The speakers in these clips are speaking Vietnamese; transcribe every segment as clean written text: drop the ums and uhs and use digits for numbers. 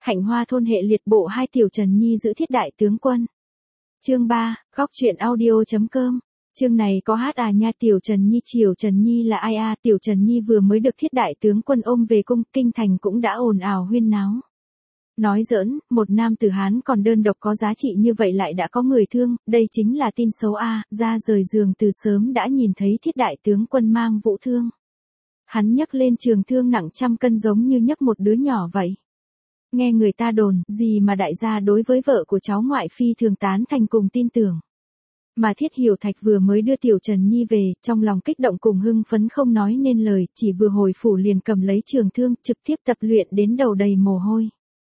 Hạnh Hoa thôn hệ liệt bộ 2 Tiểu Trần Nhi giữ thiết đại tướng quân. Chương 3, góc truyện audio.com. Chương này có hát à nha. Tiểu Trần Nhi. Triều Trần Nhi là ai à? Tiểu Trần Nhi vừa mới được thiết đại tướng quân ôm về cung, kinh thành cũng đã ồn ào huyên náo. Nói giỡn, một nam tử Hán còn đơn độc có giá trị như vậy lại đã có người thương, đây chính là tin xấu a. Ra rời giường từ sớm đã nhìn thấy thiết đại tướng quân mang vũ thương. Hắn nhấc lên trường thương nặng 100 cân giống như nhấc một đứa nhỏ vậy. Nghe người ta đồn, gì mà đại gia đối với vợ của cháu ngoại phi thường tán thành cùng tin tưởng. Mà Thiết Hiểu Thạch vừa mới đưa Tiểu Trần Nhi về, trong lòng kích động cùng hưng phấn không nói nên lời, chỉ vừa hồi phủ liền cầm lấy trường thương, trực tiếp tập luyện đến đầu đầy mồ hôi.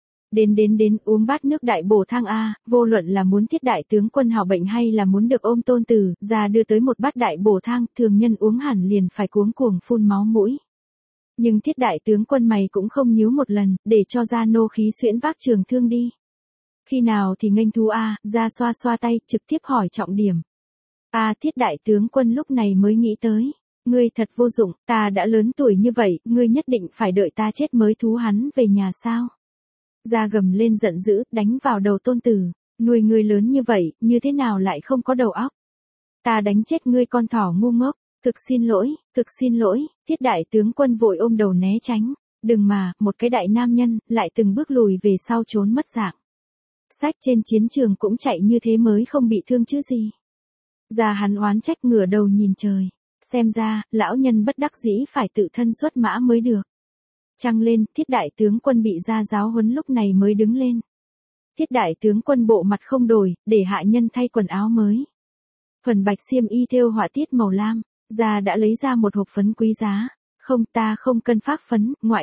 Đến, uống bát nước đại bổ thang a, vô luận là muốn thiết đại tướng quân hảo bệnh hay là muốn được ôm tôn tử, ra đưa tới một bát đại bổ thang, thường nhân uống hẳn liền phải cuống cuồng phun máu mũi. Nhưng thiết đại tướng quân mày cũng không nhíu một lần, để cho ra nô khí xuyễn vác trường thương đi. Khi nào thì nghênh thú a, ra xoa xoa tay, trực tiếp hỏi trọng điểm. Thiết đại tướng quân lúc này mới nghĩ tới. Ngươi thật vô dụng, ta đã lớn tuổi như vậy, ngươi nhất định phải đợi ta chết mới thú hắn về nhà sao? Ra gầm lên giận dữ, đánh vào đầu tôn tử. Nuôi ngươi lớn như vậy, như thế nào lại không có đầu óc? Ta đánh chết ngươi con thỏ ngu ngốc. Thực xin lỗi, thiết đại tướng quân vội ôm đầu né tránh. Đừng mà, một cái đại nam nhân, lại từng bước lùi về sau trốn mất dạng. Sách trên chiến trường cũng chạy như thế mới không bị thương chứ gì. Ra hắn oán trách ngửa đầu nhìn trời. Xem ra, lão nhân bất đắc dĩ phải tự thân xuất mã mới được. Trăng lên, thiết đại tướng quân bị ra giáo huấn lúc này mới đứng lên. Thiết đại tướng quân bộ mặt không đổi, để hạ nhân thay quần áo mới. Phần bạch xiêm y thêu họa tiết màu lam, ra đã lấy ra một hộp phấn quý giá. Không, ta không cần phác phấn, ngoại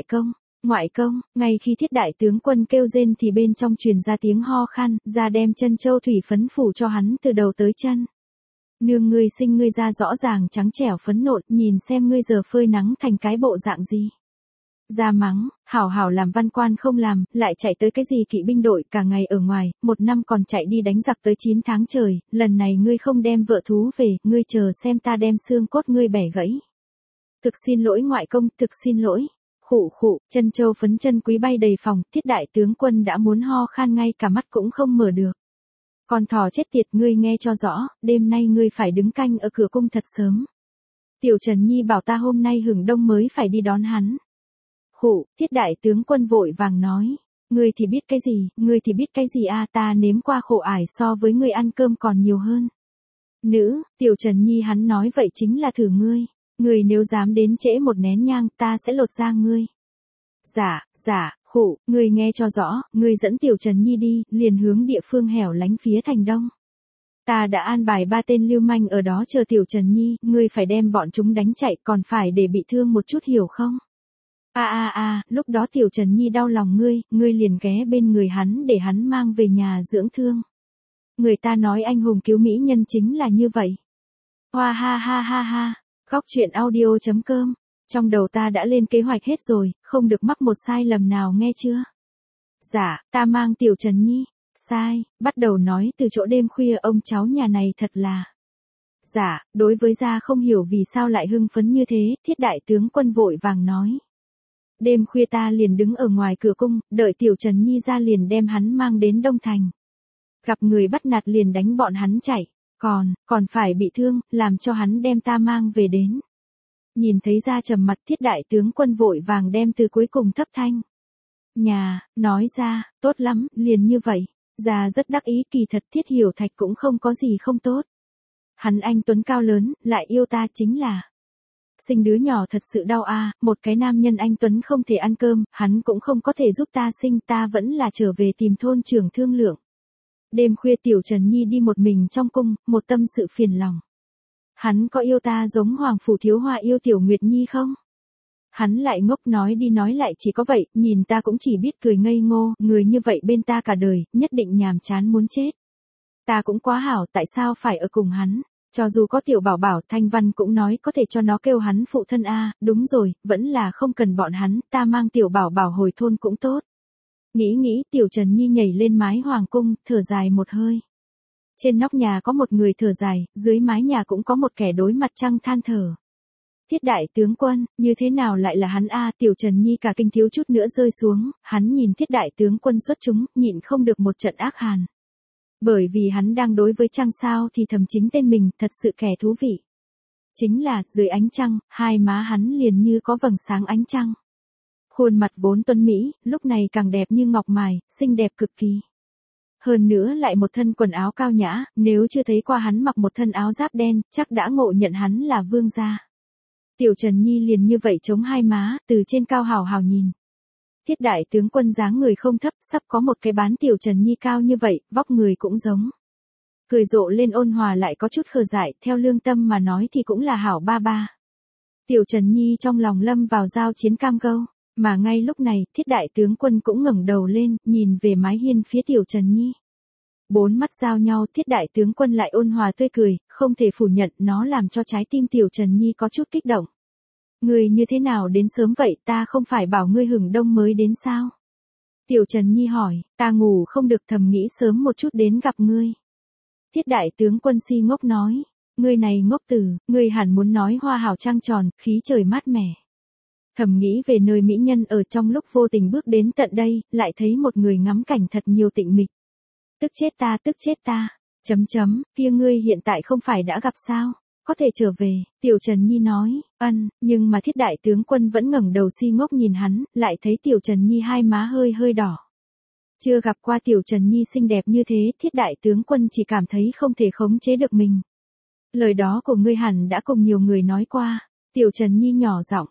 công, ngay khi thiết đại tướng quân kêu rên thì bên trong truyền ra tiếng ho khan, ra đem chân châu thủy phấn phủ cho hắn từ đầu tới chân. Nương ngươi sinh ngươi ra rõ ràng trắng trẻo phấn nộn, nhìn xem ngươi giờ phơi nắng thành cái bộ dạng gì. Ra mắng, hảo làm văn quan không làm, lại chạy tới cái gì kỵ binh đội cả ngày ở ngoài, 1 năm còn chạy đi đánh giặc tới 9 tháng trời, lần này ngươi không đem vợ thú về, ngươi chờ xem ta đem xương cốt ngươi bẻ gãy. Thực xin lỗi ngoại công, thực xin lỗi. Khụ, chân châu phấn chân quý bay đầy phòng, thiết đại tướng quân đã muốn ho khan ngay cả mắt cũng không mở được. Con thỏ chết tiệt, ngươi nghe cho rõ, đêm nay ngươi phải đứng canh ở cửa cung thật sớm. Tiểu Trần Nhi bảo ta hôm nay hừng đông mới phải đi đón hắn. Thiết đại tướng quân vội vàng nói. Ngươi thì biết cái gì a, ta nếm qua khổ ải so với ngươi ăn cơm còn nhiều hơn. Nữ, Tiểu Trần Nhi hắn nói vậy chính là thử ngươi. Ngươi nếu dám đến trễ một nén nhang, ta sẽ lột da ngươi. Dạ, ngươi nghe cho rõ, ngươi dẫn Tiểu Trần Nhi đi, liền hướng địa phương hẻo lánh phía thành đông. Ta đã an bài 3 tên lưu manh ở đó chờ Tiểu Trần Nhi, ngươi phải đem bọn chúng đánh chạy, còn phải để bị thương một chút hiểu không? Lúc đó Tiểu Trần Nhi đau lòng ngươi liền ghé bên người hắn để hắn mang về nhà dưỡng thương. Người ta nói anh hùng cứu mỹ nhân chính là như vậy. Hoa ha. Góc truyện audio.com. Trong đầu ta đã lên kế hoạch hết rồi, không được mắc một sai lầm nào nghe chưa? Dạ, ta mang Tiểu Trần Nhi. Sai, bắt đầu nói từ chỗ đêm khuya ông cháu nhà này thật là. Dạ, đối với gia không hiểu vì sao lại hưng phấn như thế, thiết đại tướng quân vội vàng nói. Đêm khuya ta liền đứng ở ngoài cửa cung, đợi Tiểu Trần Nhi ra liền đem hắn mang đến Đông Thành. Gặp người bắt nạt liền đánh bọn hắn chạy, còn phải bị thương, làm cho hắn đem ta mang về đến. Nhìn thấy ra trầm mặt thiết đại tướng quân vội vàng đem từ cuối cùng thấp thanh. Nói ra, tốt lắm, liền như vậy. Ra rất đắc ý, kỳ thật Thiết Hiểu Thạch cũng không có gì không tốt. Hắn anh tuấn cao lớn, lại yêu ta chính là. Sinh đứa nhỏ thật sự đau một cái nam nhân anh tuấn không thể ăn cơm, hắn cũng không có thể giúp ta sinh, ta vẫn là trở về tìm thôn trưởng thương lượng. Đêm khuya Tiểu Trần Nhi đi một mình trong cung, một tâm sự phiền lòng. Hắn có yêu ta giống Hoàng Phủ Thiếu Hoa yêu Tiểu Nguyệt Nhi không? Hắn lại ngốc nói đi nói lại chỉ có vậy, nhìn ta cũng chỉ biết cười ngây ngô, người như vậy bên ta cả đời, nhất định nhàm chán muốn chết. Ta cũng quá hảo, tại sao phải ở cùng hắn? Cho dù có Tiểu Bảo Bảo, Thanh Văn cũng nói có thể cho nó kêu hắn phụ thân đúng rồi, vẫn là không cần bọn hắn, ta mang Tiểu Bảo Bảo hồi thôn cũng tốt. Nghĩ, Tiểu Trần Nhi nhảy lên mái hoàng cung, thở dài một hơi. Trên nóc nhà có một người thở dài, dưới mái nhà cũng có một kẻ đối mặt trăng than thở. Thiết đại tướng quân, như thế nào lại là hắn a? Tiểu Trần Nhi cả kinh thiếu chút nữa rơi xuống, hắn nhìn thiết đại tướng quân xuất chúng, nhịn không được một trận ác hàn. Bởi vì hắn đang đối với trăng sao thì thầm chính tên mình, thật sự kẻ thú vị. Chính là, dưới ánh trăng, hai má hắn liền như có vầng sáng ánh trăng. Khuôn mặt vốn tuấn mỹ, lúc này càng đẹp như ngọc mài, xinh đẹp cực kỳ. Hơn nữa lại một thân quần áo cao nhã, nếu chưa thấy qua hắn mặc một thân áo giáp đen, chắc đã ngộ nhận hắn là vương gia. Tiểu Trần Nhi liền như vậy chống hai má, từ trên cao hào hào nhìn. Thiết đại tướng quân dáng người không thấp, sắp có một cái bán Tiểu Trần Nhi cao như vậy, vóc người cũng giống. Cười rộ lên ôn hòa lại có chút khờ dại, theo lương tâm mà nói thì cũng là hảo ba ba. Tiểu Trần Nhi trong lòng lâm vào giao chiến cam go, mà ngay lúc này, thiết đại tướng quân cũng ngẩng đầu lên, nhìn về mái hiên phía Tiểu Trần Nhi. Bốn mắt giao nhau, thiết đại tướng quân lại ôn hòa tươi cười, không thể phủ nhận, nó làm cho trái tim Tiểu Trần Nhi có chút kích động. Ngươi như thế nào đến sớm vậy, ta không phải bảo ngươi hừng đông mới đến sao? Tiểu Trần Nhi hỏi, ta ngủ không được, thầm nghĩ sớm một chút đến gặp ngươi. Thiết đại tướng quân si ngốc nói, ngươi này ngốc tử, ngươi hẳn muốn nói hoa hào trăng tròn, khí trời mát mẻ. Thầm nghĩ về nơi mỹ nhân ở, trong lúc vô tình bước đến tận đây, lại thấy một người ngắm cảnh thật nhiều tịnh mịch. Tức chết ta, kia ngươi hiện tại không phải đã gặp sao, có thể trở về, Tiểu Trần Nhi nói, nhưng mà thiết đại tướng quân vẫn ngẩng đầu si ngốc nhìn hắn, lại thấy Tiểu Trần Nhi hai má hơi hơi đỏ. Chưa gặp qua Tiểu Trần Nhi xinh đẹp như thế, thiết đại tướng quân chỉ cảm thấy không thể khống chế được mình. Lời đó của ngươi hẳn đã cùng nhiều người nói qua. Tiểu Trần Nhi nhỏ giọng,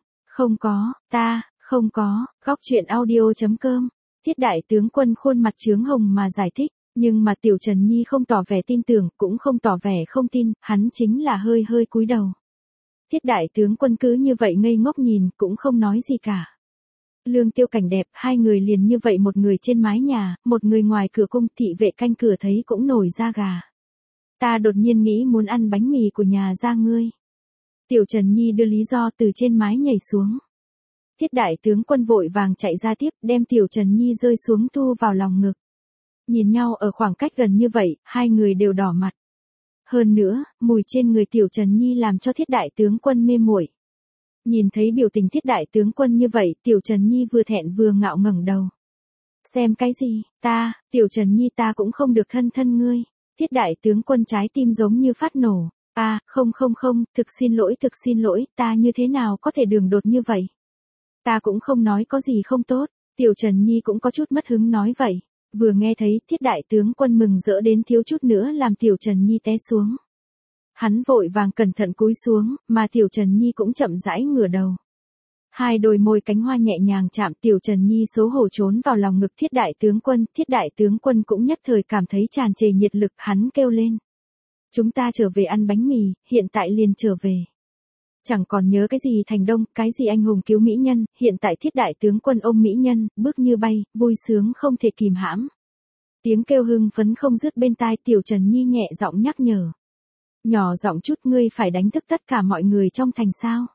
không có, góc chuyện audio.com. Thiết đại tướng quân khuôn mặt chướng hồng mà giải thích, nhưng mà Tiểu Trần Nhi không tỏ vẻ tin tưởng, cũng không tỏ vẻ không tin, hắn chính là hơi hơi cúi đầu. Thiết đại tướng quân cứ như vậy ngây ngốc nhìn, cũng không nói gì cả. Lương Tiêu cảnh đẹp, hai người liền như vậy, một người trên mái nhà, một người ngoài cửa cung, thị vệ canh cửa thấy cũng nổi da gà. Ta đột nhiên nghĩ muốn ăn bánh mì của nhà gia ngươi. Tiểu Trần Nhi đưa lý do từ trên mái nhảy xuống. Thiết đại tướng quân vội vàng chạy ra tiếp, đem Tiểu Trần Nhi rơi xuống thu vào lòng ngực. Nhìn nhau ở khoảng cách gần như vậy, hai người đều đỏ mặt. Hơn nữa, mùi trên người Tiểu Trần Nhi làm cho thiết đại tướng quân mê muội. Nhìn thấy biểu tình thiết đại tướng quân như vậy, Tiểu Trần Nhi vừa thẹn vừa ngạo ngẩng đầu. Xem cái gì, Tiểu Trần Nhi ta cũng không được thân ngươi. Thiết đại tướng quân trái tim giống như phát nổ. Không, thực xin lỗi, ta như thế nào có thể đường đột như vậy? Ta cũng không nói có gì không tốt. Tiểu Trần Nhi cũng có chút mất hứng nói vậy. Vừa nghe thấy thiết đại tướng quân mừng rỡ đến thiếu chút nữa làm Tiểu Trần Nhi té xuống. Hắn vội vàng cẩn thận cúi xuống, mà Tiểu Trần Nhi cũng chậm rãi ngửa đầu. Hai đôi môi cánh hoa nhẹ nhàng chạm, Tiểu Trần Nhi xấu hổ trốn vào lòng ngực thiết đại tướng quân cũng nhất thời cảm thấy tràn trề nhiệt lực, hắn kêu lên. Chúng ta trở về ăn bánh mì, hiện tại liền trở về. Chẳng còn nhớ cái gì thành đông, cái gì anh hùng cứu mỹ nhân, hiện tại thiết đại tướng quân ôm mỹ nhân, bước như bay, vui sướng không thể kìm hãm. Tiếng kêu hưng phấn không dứt bên tai, Tiểu Trần Nhi nhẹ giọng nhắc nhở. Nhỏ giọng chút, ngươi phải đánh thức tất cả mọi người trong thành sao?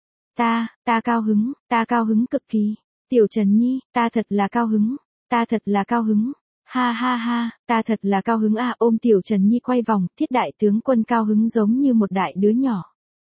Ta cao hứng cực kỳ. Tiểu Trần Nhi, ta thật là cao hứng. Ha, ta thật là cao hứng ôm Tiểu Trần Nhi quay vòng, thiết đại tướng quân cao hứng giống như một đại đứa nhỏ.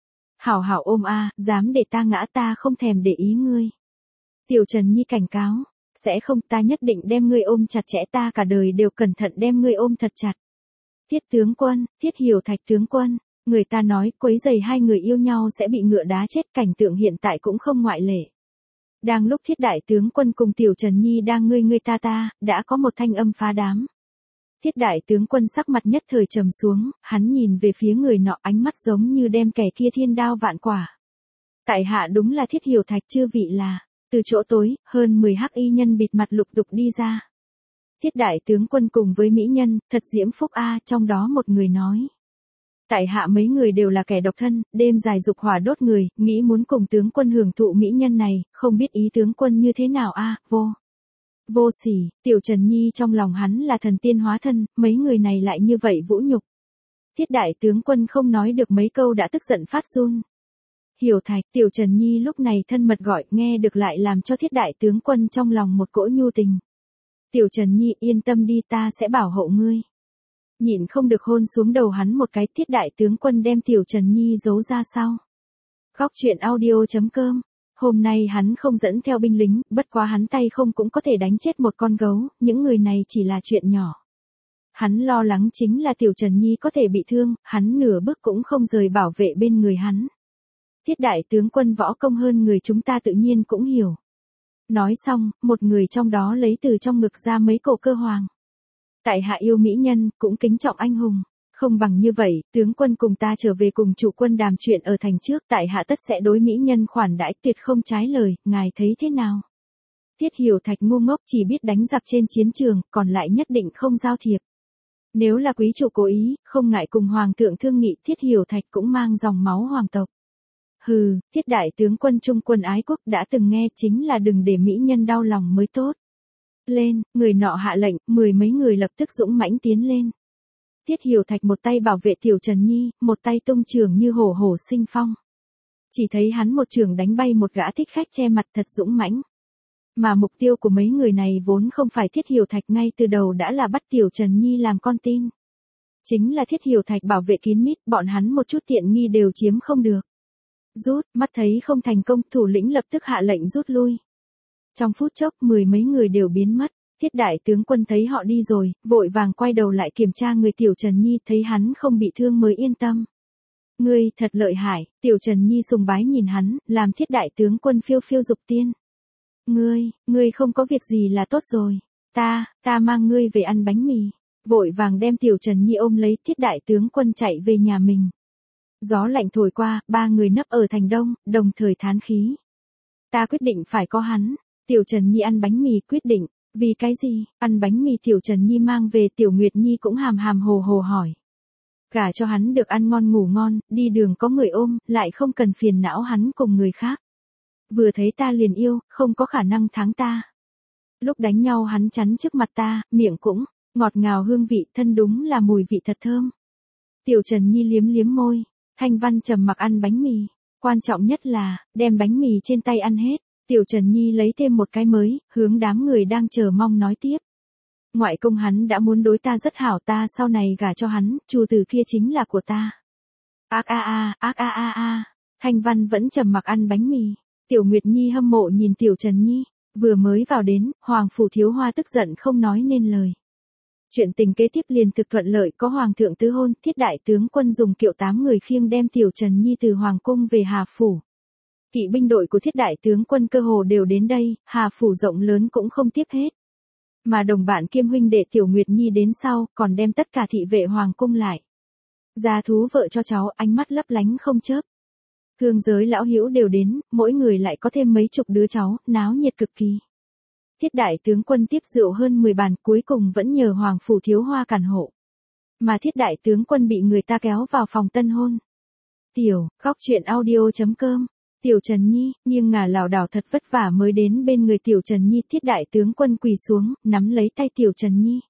Hảo ôm dám để ta ngã, ta không thèm để ý ngươi. Tiểu Trần Nhi cảnh cáo, sẽ không, ta nhất định đem ngươi ôm chặt chẽ, ta cả đời đều cẩn thận đem ngươi ôm thật chặt. Thiết tướng quân, Thiết Hiểu Thạch tướng quân, người ta nói quấy rầy hai người yêu nhau sẽ bị ngựa đá chết, cảnh tượng hiện tại cũng không ngoại lệ. Đang lúc thiết đại tướng quân cùng Tiểu Trần Nhi đang ngươi ta, đã có một thanh âm phá đám. Thiết đại tướng quân sắc mặt nhất thời trầm xuống, hắn nhìn về phía người nọ, ánh mắt giống như đem kẻ kia thiên đao vạn quả. Tại hạ đúng là Thiết Hiểu Thạch, chư vị là. Từ chỗ tối, hơn 10 hắc y nhân bịt mặt lục tục đi ra. Thiết đại tướng quân cùng với mỹ nhân, thật diễm phúc trong đó một người nói. Tại hạ mấy người đều là kẻ độc thân, đêm dài dục hỏa đốt người, nghĩ muốn cùng tướng quân hưởng thụ mỹ nhân này, không biết ý tướng quân như thế nào vô sỉ. Tiểu Trần Nhi trong lòng hắn là thần tiên hóa thân, mấy người này lại như vậy vũ nhục. Thiết đại tướng quân không nói được mấy câu đã tức giận phát run. Hiểu Thạch, Tiểu Trần Nhi lúc này thân mật gọi, nghe được lại làm cho thiết đại tướng quân trong lòng một cỗ nhu tình. Tiểu Trần Nhi yên tâm đi, ta sẽ bảo hộ ngươi. Nhịn không được hôn xuống đầu hắn một cái, thiết đại tướng quân đem Tiểu Trần Nhi giấu ra sau. Góc truyện audio.com. Hôm nay hắn không dẫn theo binh lính, bất quá hắn tay không cũng có thể đánh chết một con gấu, những người này chỉ là chuyện nhỏ. Hắn lo lắng chính là Tiểu Trần Nhi có thể bị thương, hắn nửa bước cũng không rời bảo vệ bên người hắn. Thiết đại tướng quân võ công hơn người chúng ta tự nhiên cũng hiểu. Nói xong, một người trong đó lấy từ trong ngực ra mấy cổ cơ hoàng. Tại hạ yêu mỹ nhân, cũng kính trọng anh hùng. Không bằng như vậy, tướng quân cùng ta trở về cùng chủ quân đàm chuyện ở thành trước, tại hạ tất sẽ đối mỹ nhân khoản đãi tuyệt không trái lời, ngài thấy thế nào? Thiết Hiểu Thạch ngu ngốc chỉ biết đánh giặc trên chiến trường, còn lại nhất định không giao thiệp. Nếu là quý chủ cố ý, không ngại cùng hoàng thượng thương nghị, Thiết Hiểu Thạch cũng mang dòng máu hoàng tộc. Hừ, Thiết đại tướng quân trung quân ái quốc đã từng nghe, chính là đừng để mỹ nhân đau lòng mới tốt. Lên, người nọ hạ lệnh, 10 mấy người lập tức dũng mãnh tiến lên. Thiết Hiểu Thạch một tay bảo vệ Tiểu Trần Nhi, một tay tung trường như hổ hổ sinh phong. Chỉ thấy hắn một trường đánh bay một gã thích khách che mặt thật dũng mãnh. Mà mục tiêu của mấy người này vốn không phải Thiết Hiểu Thạch, ngay từ đầu đã là bắt Tiểu Trần Nhi làm con tin. Chính là Thiết Hiểu Thạch bảo vệ kín mít, bọn hắn một chút tiện nghi đều chiếm không được. Rút, mắt thấy không thành công, thủ lĩnh lập tức hạ lệnh rút lui. Trong phút chốc 10 mấy người đều biến mất. Thiết đại tướng quân thấy họ đi rồi, vội vàng quay đầu lại kiểm tra người Tiểu Trần Nhi, thấy hắn không bị thương mới yên tâm. Ngươi thật lợi hại, Tiểu Trần Nhi sùng bái nhìn hắn, làm Thiết đại tướng quân phiêu phiêu dục tiên. Ngươi không có việc gì là tốt rồi. Ta mang ngươi về ăn bánh mì. Vội vàng đem Tiểu Trần Nhi ôm lấy, Thiết đại tướng quân chạy về nhà mình. Gió lạnh thổi qua, 3 người nấp ở thành đông, đồng thời thán khí. Ta quyết định phải có hắn. Tiểu Trần Nhi ăn bánh mì, quyết định. Vì cái gì? Ăn bánh mì Tiểu Trần Nhi mang về, Tiểu Nguyệt Nhi cũng hàm hàm hồ hồ hỏi. Gả cho hắn được ăn ngon ngủ ngon, đi đường có người ôm, lại không cần phiền não hắn cùng người khác. Vừa thấy ta liền yêu, không có khả năng thắng ta. Lúc đánh nhau hắn chắn trước mặt ta, miệng cũng ngọt ngào hương vị, thân đúng là mùi vị thật thơm. Tiểu Trần Nhi liếm liếm môi, Thanh Văn trầm mặc ăn bánh mì, quan trọng nhất là đem bánh mì trên tay ăn hết. Tiểu Trần Nhi lấy thêm một cái mới, hướng đám người đang chờ mong nói tiếp. Ngoại công hắn đã muốn đối ta rất hảo, ta sau này gả cho hắn, Chu Từ kia chính là của ta. Thanh Văn vẫn trầm mặc ăn bánh mì. Tiểu Nguyệt Nhi hâm mộ nhìn Tiểu Trần Nhi, vừa mới vào đến, Hoàng phủ thiếu hoa tức giận không nói nên lời. Chuyện tình kế tiếp liền thực thuận lợi, có hoàng thượng tứ hôn, Thiết đại tướng quân dùng kiệu 8 người khiêng đem Tiểu Trần Nhi từ hoàng cung về Hà phủ. Kỵ binh đội của Thiết đại tướng quân cơ hồ đều đến đây, Hà phủ rộng lớn cũng không tiếp hết. Mà đồng bạn kiêm huynh đệ Tiểu Nguyệt Nhi đến sau, còn đem tất cả thị vệ hoàng cung lại. Gia thú vợ cho cháu, ánh mắt lấp lánh không chớp. Cương giới lão hữu đều đến, mỗi người lại có thêm mấy chục đứa cháu, náo nhiệt cực kỳ. Thiết đại tướng quân tiếp rượu hơn 10 bàn, cuối cùng vẫn nhờ Hoàng phủ thiếu hoa cản hộ. Mà Thiết đại tướng quân bị người ta kéo vào phòng tân hôn. Góc truyện audio.com. Tiểu Trần Nhi, nhưng ngả lảo đảo thật vất vả mới đến bên người Tiểu Trần Nhi, Thiết đại tướng quân quỳ xuống, nắm lấy tay Tiểu Trần Nhi.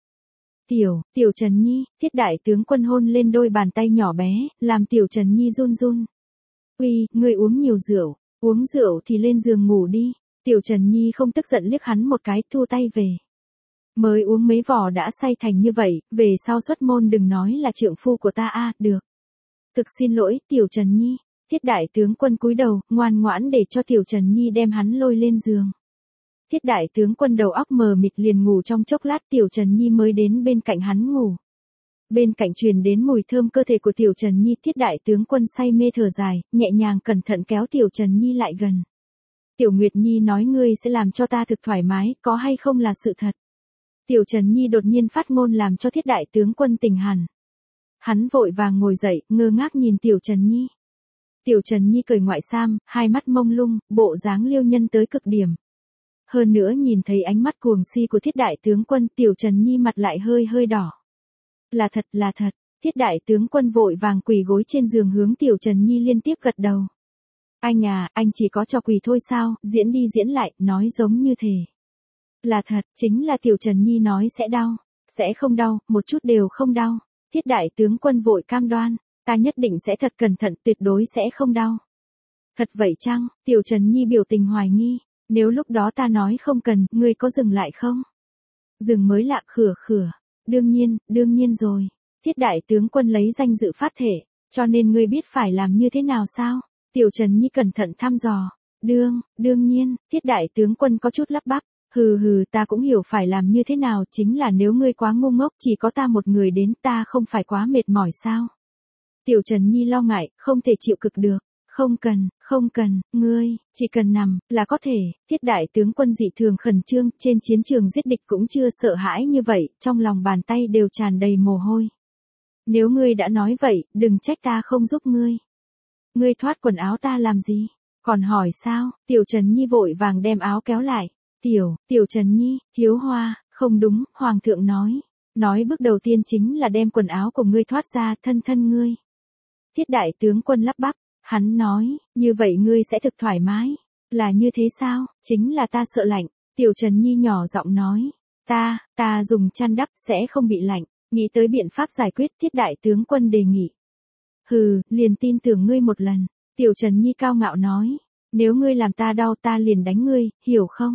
Tiểu Trần Nhi, Thiết đại tướng quân hôn lên đôi bàn tay nhỏ bé, làm Tiểu Trần Nhi run run. Uy, ngươi uống nhiều rượu, uống rượu thì lên giường ngủ đi. Tiểu Trần Nhi không tức giận liếc hắn một cái, thu tay về. Mới uống mấy vò đã say thành như vậy, về sau xuất môn đừng nói là trượng phu của ta được. Thực xin lỗi, Tiểu Trần Nhi. Thiết đại tướng quân cúi đầu, ngoan ngoãn để cho Tiểu Trần Nhi đem hắn lôi lên giường. Thiết đại tướng quân đầu óc mờ mịt liền ngủ trong chốc lát, Tiểu Trần Nhi mới đến bên cạnh hắn ngủ. Bên cạnh truyền đến mùi thơm cơ thể của Tiểu Trần Nhi, Thiết đại tướng quân say mê thở dài, nhẹ nhàng cẩn thận kéo Tiểu Trần Nhi lại gần. Tiểu Nguyệt Nhi nói ngươi sẽ làm cho ta thực thoải mái, có hay không là sự thật. Tiểu Trần Nhi đột nhiên phát ngôn làm cho Thiết đại tướng quân tỉnh hẳn. Hắn vội vàng ngồi dậy, ngơ ngác nhìn Tiểu Trần Nhi. Tiểu Trần Nhi cởi ngoại sam, hai mắt mông lung, bộ dáng liêu nhân tới cực điểm. Hơn nữa nhìn thấy ánh mắt cuồng si của Thiết đại tướng quân, Tiểu Trần Nhi mặt lại hơi hơi đỏ. Là thật, Thiết đại tướng quân vội vàng quỳ gối trên giường hướng Tiểu Trần Nhi liên tiếp gật đầu. Anh chỉ có trò quỳ thôi sao, diễn đi diễn lại, nói giống như thể. Là thật, chính là Tiểu Trần Nhi nói sẽ đau. Sẽ không đau, một chút đều không đau. Thiết đại tướng quân vội cam đoan, ta nhất định sẽ thật cẩn thận, tuyệt đối sẽ không đau. Thật vậy chăng? Tiểu Trần Nhi biểu tình hoài nghi. Nếu lúc đó ta nói không cần, ngươi có dừng lại không? Dừng mới lạ, khửa. Đương nhiên rồi. Thiết đại tướng quân lấy danh dự phát thể, cho nên ngươi biết phải làm như thế nào sao? Tiểu Trần Nhi cẩn thận thăm dò. Đương nhiên, Thiết đại tướng quân có chút lắp bắp. Hừ, ta cũng hiểu phải làm như thế nào, chính là nếu ngươi quá ngu ngốc, chỉ có ta một người đến, ta không phải quá mệt mỏi sao? Tiểu Trần Nhi lo ngại, không thể chịu cực được. Không cần, ngươi, chỉ cần nằm, là có thể. Thiết đại tướng quân dị thường khẩn trương, trên chiến trường giết địch cũng chưa sợ hãi như vậy, trong lòng bàn tay đều tràn đầy mồ hôi. Nếu ngươi đã nói vậy, đừng trách ta không giúp ngươi. Ngươi thoát quần áo ta làm gì? Còn hỏi sao? Tiểu Trần Nhi vội vàng đem áo kéo lại. Tiểu Trần Nhi, thiếu hoa, không đúng, Hoàng thượng nói. Nói bước đầu tiên chính là đem quần áo của ngươi thoát ra, thân ngươi. Thiết đại tướng quân lắp bắp, hắn nói, như vậy ngươi sẽ thực thoải mái. Là như thế sao? Chính là ta sợ lạnh. Tiểu Trần Nhi nhỏ giọng nói. Ta dùng chăn đắp sẽ không bị lạnh. Nghĩ tới biện pháp giải quyết, Thiết đại tướng quân đề nghị. Hừ, liền tin tưởng ngươi một lần. Tiểu Trần Nhi cao ngạo nói. Nếu ngươi làm ta đau ta liền đánh ngươi, hiểu không?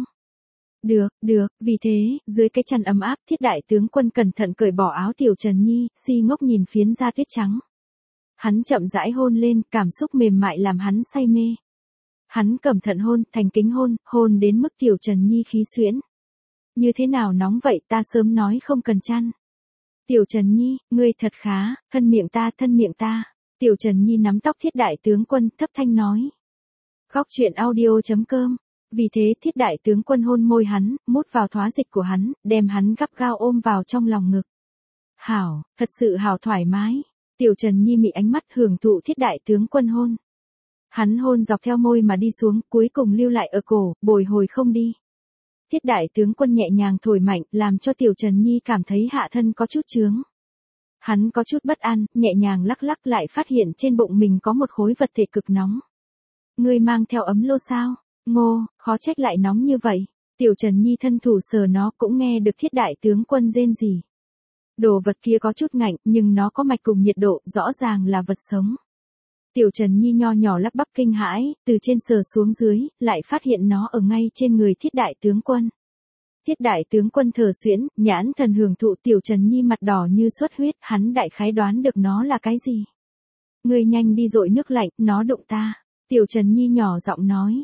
Được, vì thế, dưới cái chăn ấm áp, Thiết đại tướng quân cẩn thận cởi bỏ áo Tiểu Trần Nhi, si ngốc nhìn phiến da tuyết trắng. Hắn chậm rãi hôn lên, cảm xúc mềm mại làm hắn say mê. Hắn cẩn thận hôn, thành kính hôn đến mức Tiểu Trần Nhi khí xuyễn. Như thế nào nóng vậy, ta sớm nói không cần chăn. Tiểu Trần Nhi, ngươi thật khá, thân miệng ta. Tiểu Trần Nhi nắm tóc Thiết đại tướng quân, thấp thanh nói. Góc truyện audio.com. Vì thế Thiết đại tướng quân hôn môi hắn, mút vào thoá dịch của hắn, đem hắn gắt gao ôm vào trong lòng ngực. Hảo, thật sự hảo thoải mái. Tiểu Trần Nhi mị ánh mắt hưởng thụ Thiết đại tướng quân hôn. Hắn hôn dọc theo môi mà đi xuống, cuối cùng lưu lại ở cổ, bồi hồi không đi. Thiết đại tướng quân nhẹ nhàng thổi mạnh, làm cho Tiểu Trần Nhi cảm thấy hạ thân có chút chướng. Hắn có chút bất an, nhẹ nhàng lắc lại phát hiện trên bụng mình có một khối vật thể cực nóng. Ngươi mang theo ấm lô sao? Ngô, khó trách lại nóng như vậy. Tiểu Trần Nhi thân thủ sờ nó cũng nghe được Thiết đại tướng quân rên rỉ. Đồ vật kia có chút ngạnh, nhưng nó có mạch cùng nhiệt độ, rõ ràng là vật sống. Tiểu Trần Nhi nho nhỏ lắp bắp kinh hãi, từ trên sờ xuống dưới, lại phát hiện nó ở ngay trên người Thiết đại tướng quân. Thiết đại tướng quân thở xuyễn, nhãn thần hưởng thụ. Tiểu Trần Nhi mặt đỏ như xuất huyết, hắn đại khái đoán được nó là cái gì. Ngươi nhanh đi dội nước lạnh, nó đụng ta. Tiểu Trần Nhi nhỏ giọng nói.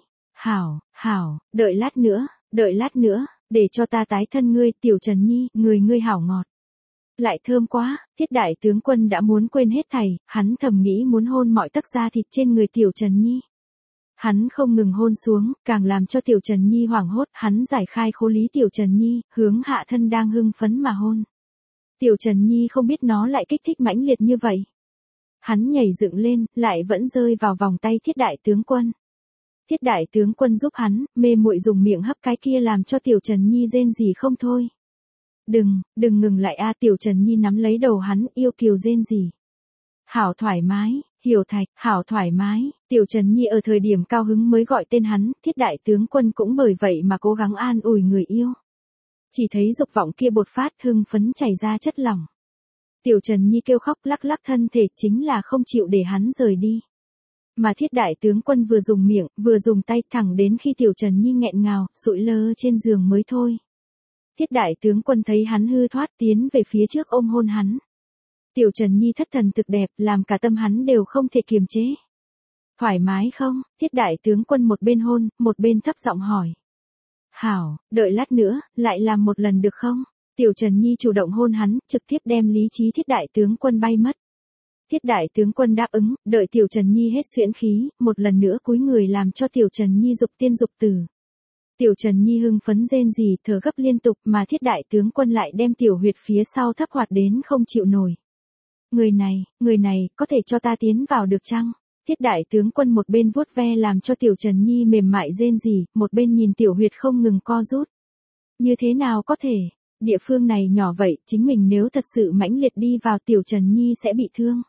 Hảo, đợi lát nữa, để cho ta tái thân ngươi. Tiểu Trần Nhi, ngươi hảo ngọt. Lại thơm quá. Thiết đại tướng quân đã muốn quên hết thảy, hắn thầm nghĩ muốn hôn mọi tấc da thịt trên người Tiểu Trần Nhi. Hắn không ngừng hôn xuống, càng làm cho Tiểu Trần Nhi hoảng hốt, hắn giải khai khố lý Tiểu Trần Nhi, hướng hạ thân đang hưng phấn mà hôn. Tiểu Trần Nhi không biết nó lại kích thích mãnh liệt như vậy. Hắn nhảy dựng lên, lại vẫn rơi vào vòng tay Thiết đại tướng quân. Thiết đại tướng quân giúp hắn, mê muội dùng miệng hấp cái kia làm cho Tiểu Trần Nhi rên rỉ không thôi. Đừng ngừng lại a. Tiểu Trần Nhi nắm lấy đầu hắn, yêu kiều rên rỉ. Hảo thoải mái, Hiểu Thạch, hảo thoải mái. Tiểu Trần Nhi ở thời điểm cao hứng mới gọi tên hắn, Thiết đại tướng quân cũng bởi vậy mà cố gắng an ủi người yêu. Chỉ thấy dục vọng kia bột phát, hưng phấn chảy ra chất lỏng. Tiểu Trần Nhi kêu khóc lắc thân thể, chính là không chịu để hắn rời đi. Mà Thiết đại tướng quân vừa dùng miệng, vừa dùng tay, thẳng đến khi Tiểu Trần Nhi nghẹn ngào, sụi lơ trên giường mới thôi. Thiết đại tướng quân thấy hắn hư thoát, tiến về phía trước ôm hôn hắn. Tiểu Trần Nhi thất thần thực đẹp, làm cả tâm hắn đều không thể kiềm chế. Thoải mái không? Thiết đại tướng quân một bên hôn, một bên thấp giọng hỏi. Hảo, đợi lát nữa, lại làm một lần được không? Tiểu Trần Nhi chủ động hôn hắn, trực tiếp đem lý trí Thiết đại tướng quân bay mất. Thiết đại tướng quân đáp ứng, đợi Tiểu Trần Nhi hết xuyễn khí, một lần nữa cúi người làm cho Tiểu Trần Nhi dục tiên dục tử. Tiểu Trần Nhi hưng phấn rên rỉ, thở gấp liên tục, mà Thiết đại tướng quân lại đem tiểu huyệt phía sau thấp hoạt đến không chịu nổi. Người này, có thể cho ta tiến vào được chăng? Thiết đại tướng quân một bên vuốt ve làm cho Tiểu Trần Nhi mềm mại rên rỉ, một bên nhìn tiểu huyệt không ngừng co rút. Như thế nào có thể? Địa phương này nhỏ vậy, chính mình nếu thật sự mãnh liệt đi vào Tiểu Trần Nhi sẽ bị thương.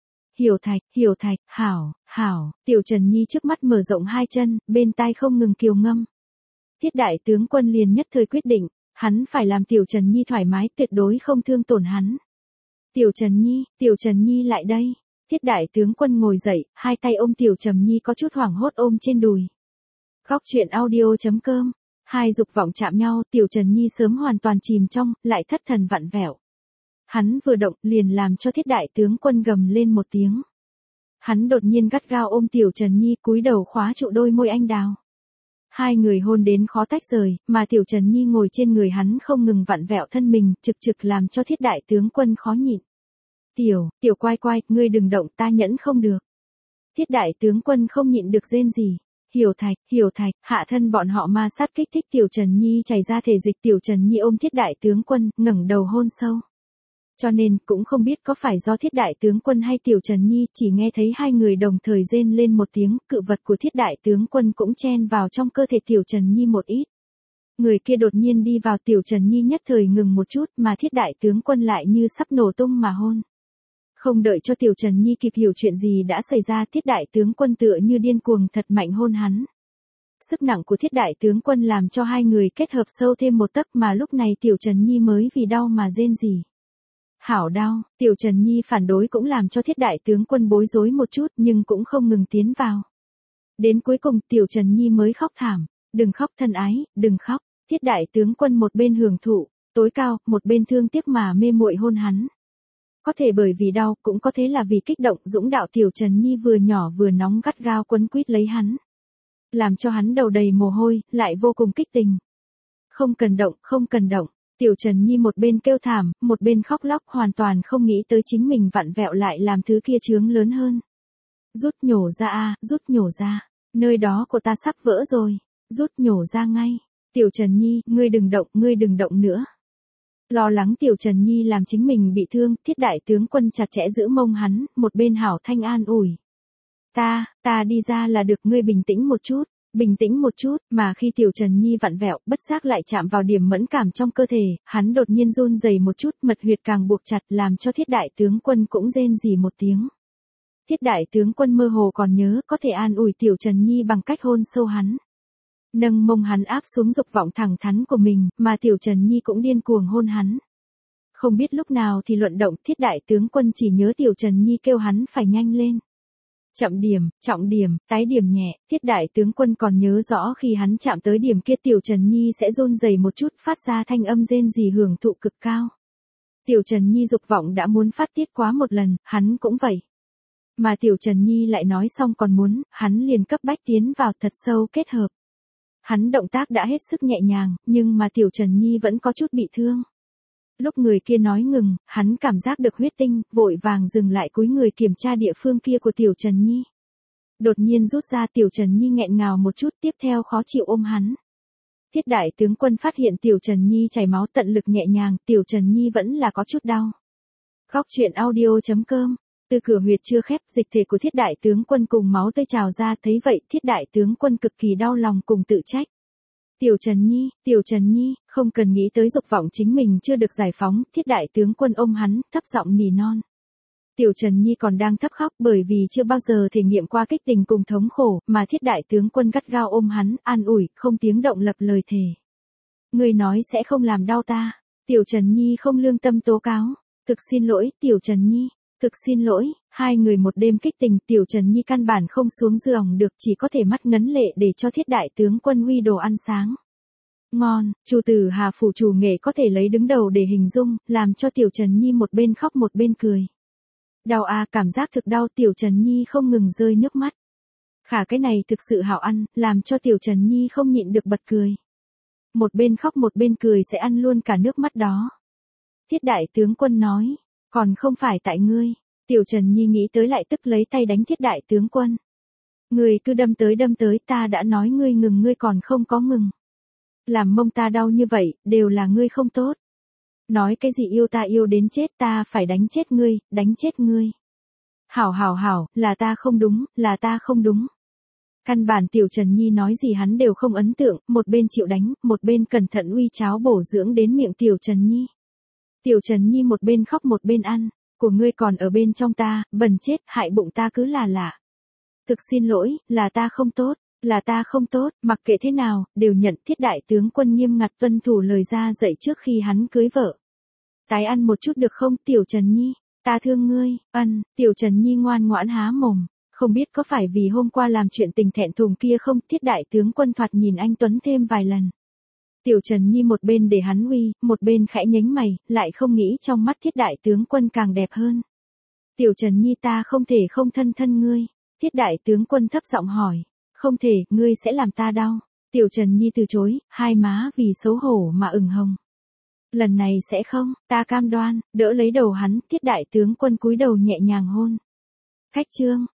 Hiểu Thạch, hảo. Tiểu Trần Nhi trước mắt mở rộng hai chân, bên tai không ngừng kiều ngâm. Thiết đại tướng quân liền nhất thời quyết định, hắn phải làm Tiểu Trần Nhi thoải mái, tuyệt đối không thương tổn hắn. Tiểu Trần Nhi lại đây. Thiết đại tướng quân ngồi dậy, hai tay ôm Tiểu Trần Nhi có chút hoảng hốt ôm trên đùi. Góc truyện audio.com. Hai dục vọng chạm nhau, Tiểu Trần Nhi sớm hoàn toàn chìm trong, lại thất thần vặn vẹo. Hắn vừa động, liền làm cho Thiết đại tướng quân gầm lên một tiếng. hắn đột nhiên gắt gao ôm Tiểu Trần Nhi cúi đầu khóa trụ đôi môi anh đào. Hai người hôn đến khó tách rời, mà Tiểu Trần Nhi ngồi trên người hắn không ngừng vặn vẹo thân mình, trực trực làm cho Thiết đại tướng quân khó nhịn. Tiểu quai quai, ngươi đừng động, ta nhẫn không được. Thiết đại tướng quân không nhịn được rên gì. Hiểu thạch, hạ thân bọn họ ma sát kích thích Tiểu Trần Nhi chảy ra thể dịch. Tiểu Trần Nhi ôm Thiết đại tướng quân, ngẩng đầu hôn sâu. Cho nên, cũng không biết có phải do Thiết đại tướng quân hay Tiểu Trần Nhi, chỉ nghe thấy hai người đồng thời rên lên một tiếng, cự vật của Thiết đại tướng quân cũng chen vào trong cơ thể Tiểu Trần Nhi một ít. Người kia đột nhiên đi vào, Tiểu Trần Nhi nhất thời ngừng một chút, mà Thiết đại tướng quân lại như sắp nổ tung mà hôn. Không đợi cho Tiểu Trần Nhi kịp hiểu chuyện gì đã xảy ra, Thiết đại tướng quân tựa như điên cuồng thật mạnh hôn hắn. Sức nặng của Thiết đại tướng quân làm cho hai người kết hợp sâu thêm một tấc, mà lúc này Tiểu Trần Nhi mới vì đau mà rên rỉ. Hảo đau, Tiểu Trần Nhi phản đối cũng làm cho Thiết đại tướng quân bối rối một chút, nhưng cũng không ngừng tiến vào. Đến cuối cùng Tiểu Trần Nhi mới khóc thảm. Đừng khóc thân ái, đừng khóc. Thiết đại tướng quân một bên hưởng thụ tối cao, một bên thương tiếc mà mê muội hôn hắn. Có thể bởi vì đau, cũng có thể là vì kích động, dũng đạo. Tiểu Trần Nhi vừa nhỏ vừa nóng gắt gao quấn quýt lấy hắn, làm cho hắn đầu đầy mồ hôi, lại vô cùng kích tình. Không cần động. Tiểu Trần Nhi một bên kêu thảm, một bên khóc lóc, hoàn toàn không nghĩ tới chính mình vặn vẹo lại làm thứ kia chướng lớn hơn. Rút nhổ ra rút nhổ ra. Nơi đó của ta sắp vỡ rồi. Rút nhổ ra ngay. Tiểu Trần Nhi, ngươi đừng động nữa. Lo lắng Tiểu Trần Nhi làm chính mình bị thương, Thiết đại tướng quân chặt chẽ giữ mông hắn, một bên hảo thanh an ủi. Ta đi ra là được, ngươi bình tĩnh một chút, mà khi Tiểu Trần Nhi vặn vẹo, bất giác lại chạm vào điểm mẫn cảm trong cơ thể, hắn đột nhiên run rẩy một chút, mật huyệt càng buộc chặt làm cho Thiết đại tướng quân cũng rên rỉ một tiếng. Thiết đại tướng quân mơ hồ còn nhớ, có thể an ủi Tiểu Trần Nhi bằng cách hôn sâu hắn. Nâng mông hắn áp xuống dục vọng thẳng thắn của mình, mà Tiểu Trần Nhi cũng điên cuồng hôn hắn. Không biết lúc nào thì luận động, Thiết đại tướng quân chỉ nhớ Tiểu Trần Nhi kêu hắn phải nhanh lên. Trọng điểm, tái điểm nhẹ. Thiết đại tướng quân còn nhớ rõ khi hắn chạm tới điểm kia Tiểu Trần Nhi sẽ run rẩy một chút, phát ra thanh âm rên rỉ hưởng thụ cực cao. Tiểu Trần Nhi dục vọng đã muốn phát tiết quá một lần, hắn cũng vậy. Mà Tiểu Trần Nhi lại nói xong còn muốn, hắn liền cấp bách tiến vào thật sâu kết hợp. Hắn động tác đã hết sức nhẹ nhàng, nhưng mà Tiểu Trần Nhi vẫn có chút bị thương. Lúc người kia nói ngừng, hắn cảm giác được huyết tinh, vội vàng dừng lại cúi người kiểm tra địa phương kia của Tiểu Trần Nhi. Đột nhiên rút ra, Tiểu Trần Nhi nghẹn ngào một chút, tiếp theo khó chịu ôm hắn. Thiết đại tướng quân phát hiện Tiểu Trần Nhi chảy máu, tận lực nhẹ nhàng, Tiểu Trần Nhi vẫn là có chút đau. Góc truyện audio.com. Từ cửa huyệt chưa khép, dịch thể của Thiết đại tướng quân cùng máu tươi trào ra, thấy vậy Thiết đại tướng quân cực kỳ đau lòng cùng tự trách. Tiểu Trần Nhi, không cần nghĩ tới dục vọng chính mình chưa được giải phóng. Thiết đại tướng quân ôm hắn, thấp giọng nỉ non. Tiểu Trần Nhi còn đang thấp khóc bởi vì chưa bao giờ thể nghiệm qua kích tình cùng thống khổ, mà Thiết đại tướng quân gắt gao ôm hắn, an ủi, không tiếng động lập lời thề. Ngươi nói sẽ không làm đau ta. Tiểu Trần Nhi không lương tâm tố cáo. Thực xin lỗi, Tiểu Trần Nhi. Thực xin lỗi. Hai người một đêm kích tình, Tiểu Trần Nhi căn bản không xuống giường được, chỉ có thể mắt ngấn lệ để cho Thiết đại tướng quân uy đồ ăn sáng. Ngon, chủ tử Hà phủ chủ nghệ có thể lấy đứng đầu để hình dung, làm cho Tiểu Trần Nhi một bên khóc một bên cười. Đau cảm giác thực đau, Tiểu Trần Nhi không ngừng rơi nước mắt. Khả cái này thực sự hảo ăn, làm cho Tiểu Trần Nhi không nhịn được bật cười. Một bên khóc một bên cười sẽ ăn luôn cả nước mắt đó. Thiết đại tướng quân nói, còn không phải tại ngươi. Tiểu Trần Nhi nghĩ tới lại tức lấy tay đánh Thiết đại tướng quân. Ngươi cứ đâm tới, ta đã nói ngươi ngừng, ngươi còn không có ngừng. Làm mông ta đau như vậy, đều là ngươi không tốt. Nói cái gì yêu ta yêu đến chết, ta phải đánh chết ngươi. Hảo, là ta không đúng. Căn bản Tiểu Trần Nhi nói gì hắn đều không ấn tượng, một bên chịu đánh, một bên cẩn thận uy cháo bổ dưỡng đến miệng Tiểu Trần Nhi. Tiểu Trần Nhi một bên khóc một bên ăn, của ngươi còn ở bên trong ta, bẩn chết, hại bụng ta cứ là lạ. Thực xin lỗi, là ta không tốt, mặc kệ thế nào, đều nhận. Thiết đại tướng quân nghiêm ngặt tuân thủ lời ra dạy trước khi hắn cưới vợ. Tái ăn một chút được không, Tiểu Trần Nhi, ta thương ngươi. Tiểu Trần Nhi ngoan ngoãn há mồm. Không biết có phải vì hôm qua làm chuyện tình thẹn thùng kia không, Thiết đại tướng quân thoạt nhìn anh tuấn thêm vài lần. Tiểu Trần Nhi một bên để hắn uy, một bên khẽ nhếch mày, lại không nghĩ trong mắt Thiết đại tướng quân càng đẹp hơn. Tiểu Trần Nhi ta không thể không thân thân ngươi. Thiết đại tướng quân thấp giọng hỏi. Không thể, ngươi sẽ làm ta đau. Tiểu Trần Nhi từ chối, hai má vì xấu hổ mà ửng hồng. Lần này sẽ không, ta cam đoan, đỡ lấy đầu hắn, thiết đại tướng quân cúi đầu nhẹ nhàng hôn. Khách trương,